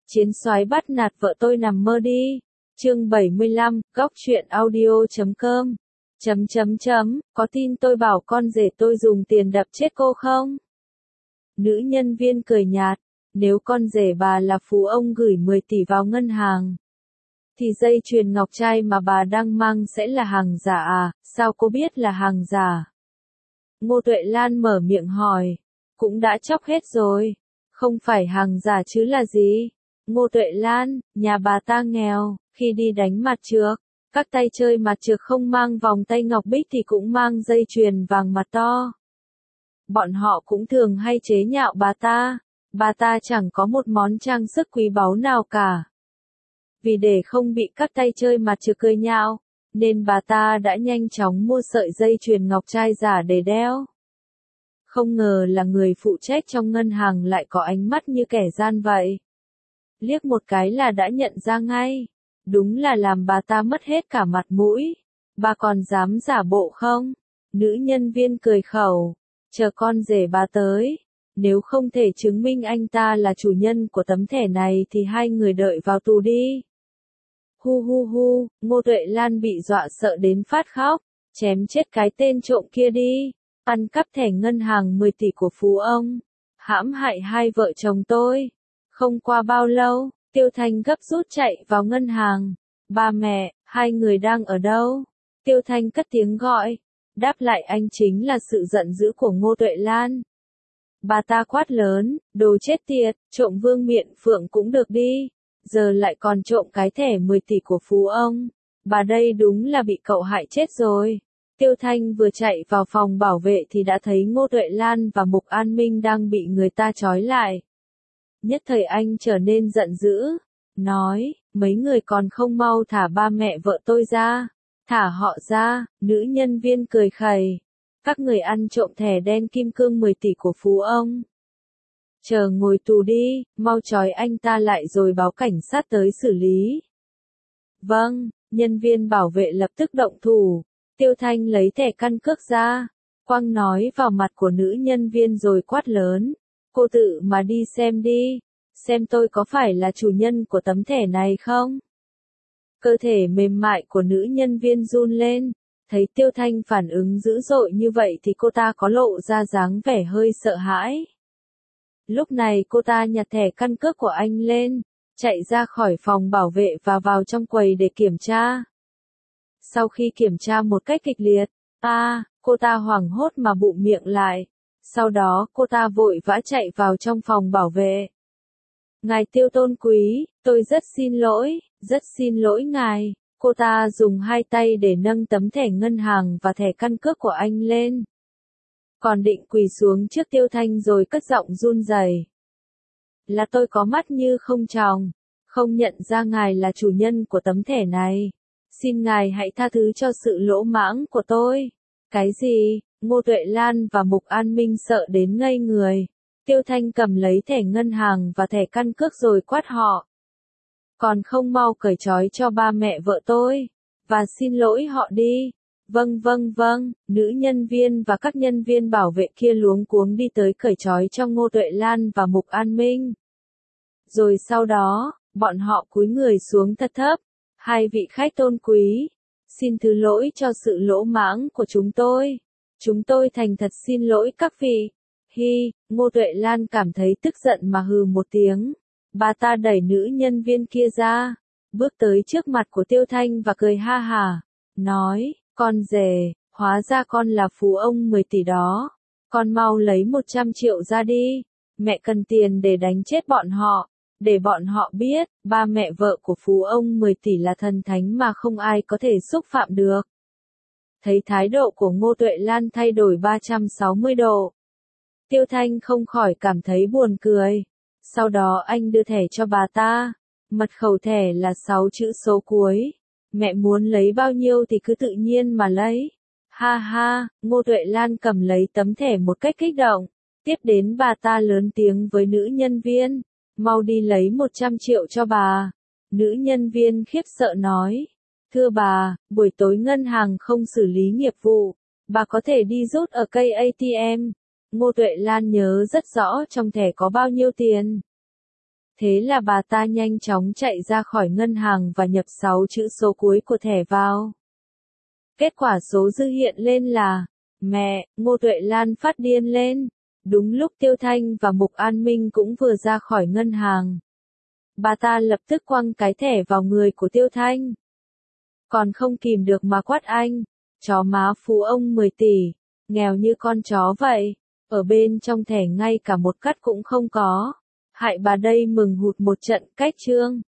Chiến soái bắt nạt vợ tôi nằm mơ đi. Chương 75, góc truyện audio.com. Có tin tôi bảo con rể tôi dùng tiền đập chết cô không? Nữ nhân viên cười nhạt, nếu con rể bà là phú ông gửi 10 tỷ vào ngân hàng, thì dây chuyền ngọc trai mà bà đang mang sẽ là hàng giả à, sao cô biết là hàng giả? Ngô Tuệ Lan mở miệng hỏi, cũng đã chóc hết rồi, không phải hàng giả chứ là gì? Ngô Tuệ Lan, nhà bà ta nghèo, khi đi đánh mặt trược, các tay chơi mặt trược không mang vòng tay ngọc bích thì cũng mang dây chuyền vàng mặt to. Bọn họ cũng thường hay chế nhạo bà ta chẳng có một món trang sức quý báu nào cả. Vì để không bị các tay chơi mặt trược cười nhạo, nên bà ta đã nhanh chóng mua sợi dây chuyền ngọc trai giả để đeo. Không ngờ là người phụ trách trong ngân hàng lại có ánh mắt như kẻ gian vậy. Liếc một cái là đã nhận ra ngay. Đúng là làm bà ta mất hết cả mặt mũi. Bà còn dám giả bộ không? Nữ nhân viên cười khẩu. Chờ con rể bà tới. Nếu không thể chứng minh anh ta là chủ nhân của tấm thẻ này thì hai người đợi vào tù đi. Hu, Ngô Tuệ Lan bị dọa sợ đến phát khóc. Chém chết cái tên trộm kia đi. Ăn cắp thẻ ngân hàng 10 tỷ của phú ông. Hãm hại hai vợ chồng tôi. Không qua bao lâu, Tiêu Thanh gấp rút chạy vào ngân hàng. Ba mẹ, hai người đang ở đâu? Tiêu Thanh cất tiếng gọi. Đáp lại anh chính là sự giận dữ của Ngô Tuệ Lan. Bà ta quát lớn, đồ chết tiệt, trộm vương miện phượng cũng được đi. Giờ lại còn trộm cái thẻ 10 tỷ của phú ông. Bà đây đúng là bị cậu hại chết rồi. Tiêu Thanh vừa chạy vào phòng bảo vệ thì đã thấy Ngô Tuệ Lan và Mục An Minh đang bị người ta trói lại. Nhất thời anh trở nên giận dữ, nói, mấy người còn không mau thả ba mẹ vợ tôi ra, thả họ ra. Nữ nhân viên cười khẩy, các người ăn trộm thẻ đen kim cương 10 tỷ của phú ông. Chờ ngồi tù đi, mau trói anh ta lại rồi báo cảnh sát tới xử lý. Vâng, nhân viên bảo vệ lập tức động thủ. Tiêu Thanh lấy thẻ căn cước ra, quăng nói vào mặt của nữ nhân viên rồi quát lớn. Cô tự mà đi xem đi, xem tôi có phải là chủ nhân của tấm thẻ này không? Cơ thể mềm mại của nữ nhân viên run lên, thấy Tiêu Thanh phản ứng dữ dội như vậy thì cô ta có lộ ra dáng vẻ hơi sợ hãi. Lúc này cô ta nhặt thẻ căn cước của anh lên, chạy ra khỏi phòng bảo vệ và vào trong quầy để kiểm tra. Sau khi kiểm tra một cách kịch liệt, cô ta hoảng hốt mà bụm miệng lại. Sau đó cô ta vội vã chạy vào trong phòng bảo vệ. Ngài Tiêu tôn quý, tôi rất xin lỗi ngài. Cô ta dùng hai tay để nâng tấm thẻ ngân hàng và thẻ căn cước của anh lên. Còn định quỳ xuống trước Tiêu Thanh rồi cất giọng run rẩy. Là tôi có mắt như không tròng, không nhận ra ngài là chủ nhân của tấm thẻ này. Xin ngài hãy tha thứ cho sự lỗ mãng của tôi. Cái gì? Ngô Tuệ Lan và Mục An Minh sợ đến ngây người. Tiêu Thanh cầm lấy thẻ ngân hàng và thẻ căn cước rồi quát họ. Còn không mau cởi trói cho ba mẹ vợ tôi, và xin lỗi họ đi. Vâng, nữ nhân viên và các nhân viên bảo vệ kia luống cuống đi tới cởi trói cho Ngô Tuệ Lan và Mục An Minh. Rồi sau đó, bọn họ cúi người xuống thật thấp. Hai vị khách tôn quý, xin thứ lỗi cho sự lỗ mãng của chúng tôi. Chúng tôi thành thật xin lỗi các vị. Ngô Tuệ Lan cảm thấy tức giận mà hừ một tiếng. Bà ta đẩy nữ nhân viên kia ra, bước tới trước mặt của Tiêu Thanh và cười ha hả, nói, con rể, hóa ra con là phú ông 10 tỷ đó. Con mau lấy 100 triệu ra đi, mẹ cần tiền để đánh chết bọn họ. Để bọn họ biết, ba mẹ vợ của phú ông 10 tỷ là thần thánh mà không ai có thể xúc phạm được. Thấy thái độ của Ngô Tuệ Lan thay đổi 360 độ. Tiêu Thanh không khỏi cảm thấy buồn cười. Sau đó anh đưa thẻ cho bà ta. Mật khẩu thẻ là 6 chữ số cuối. Mẹ muốn lấy bao nhiêu thì cứ tự nhiên mà lấy. Ha, Ngô Tuệ Lan cầm lấy tấm thẻ một cách kích động. Tiếp đến bà ta lớn tiếng với nữ nhân viên. Mau đi lấy 100 triệu cho bà. Nữ nhân viên khiếp sợ nói. Thưa bà, buổi tối ngân hàng không xử lý nghiệp vụ. Bà có thể đi rút ở cây ATM. Ngô Tuệ Lan nhớ rất rõ trong thẻ có bao nhiêu tiền. Thế là bà ta nhanh chóng chạy ra khỏi ngân hàng và nhập 6 chữ số cuối của thẻ vào. Kết quả số dư hiện lên là, mẹ, Ngô Tuệ Lan phát điên lên. Đúng lúc Tiêu Thanh và Mục An Minh cũng vừa ra khỏi ngân hàng. Bà ta lập tức quăng cái thẻ vào người của Tiêu Thanh. Còn không kìm được mà quát anh, chó má phú ông 10 tỷ, nghèo như con chó vậy, ở bên trong thẻ ngay cả một cắt cũng không có. Hại bà đây mừng hụt một trận cách trương.